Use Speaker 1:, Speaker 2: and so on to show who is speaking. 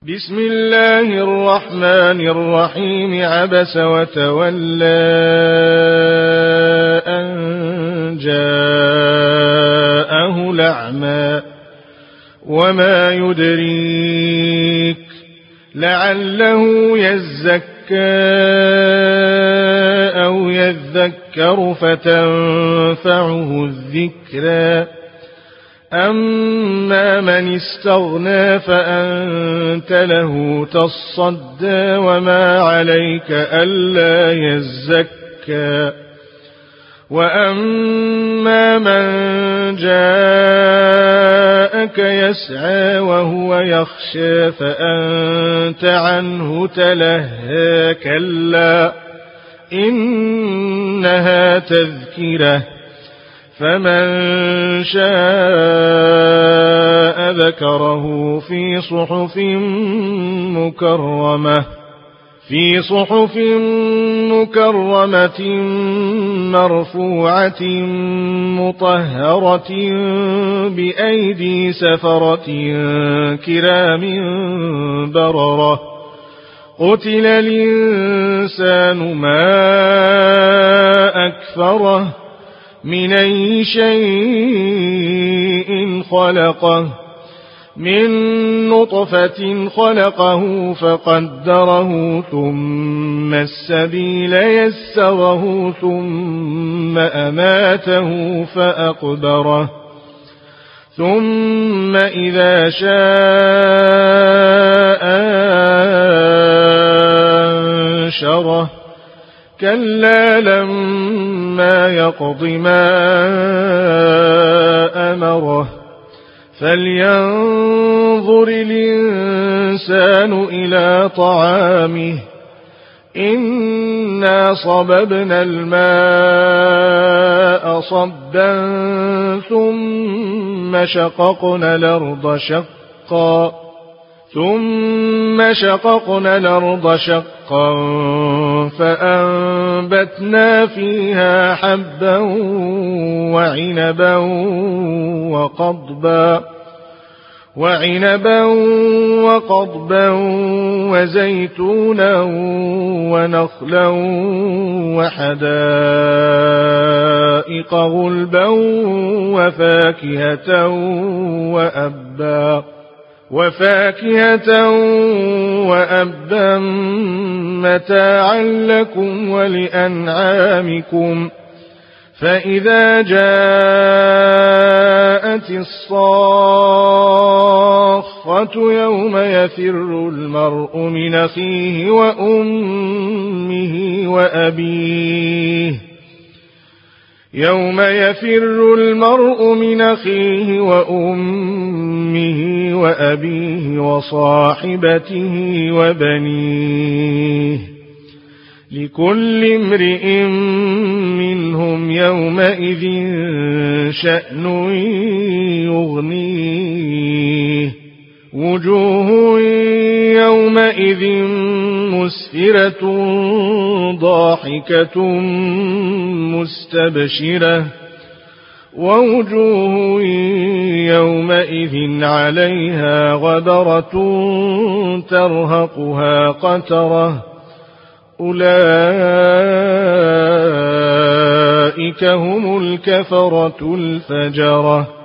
Speaker 1: بسم الله الرحمن الرحيم. عبس وتولى أن جاءه الأعمى وما يدريك لعله يزكى أو يذكر فتنفعه الذكرى. أما من استغنى فأنت له تصدى وما عليك ألا يزكى. وأما من جاءك يسعى وهو يخشى فأنت عنه تلهى. كلا إنها تذكرة فمن شاء ذكره في صحف مكرمة مرفوعة مطهرة بأيدي سفرة كرام بررة. قتل الإنسان ما أكفره من أي شيء خلقه من نطفة خلقه فقدره ثم السبيل يسره ثم أماته فأقبره ثم إذا شاء أنشره. كلا لما يقض ما أمره. فلينظر الإنسان إلى طعامه إنا صببنا الماء صبا ثم شققنا الأرض شقا فأنبتنا فيها حبا وعنبا وقضبا وزيتونا ونخلا وحدائق غلبا وفاكهة وأبا متاعا لكم ولأنعامكم. فإذا جاءت الصاخة يوم يفر المرء من أخيه وأمه وأبيه وصاحبته وبنيه لكل امرئ منهم يومئذ شأن يغنيه. وجوه يومئذ مسفرة ضاحكة مستبشرة ووجوه يومئذ عليها غبرة ترهقها قترة. أولئك هم الكفرة الفجرة.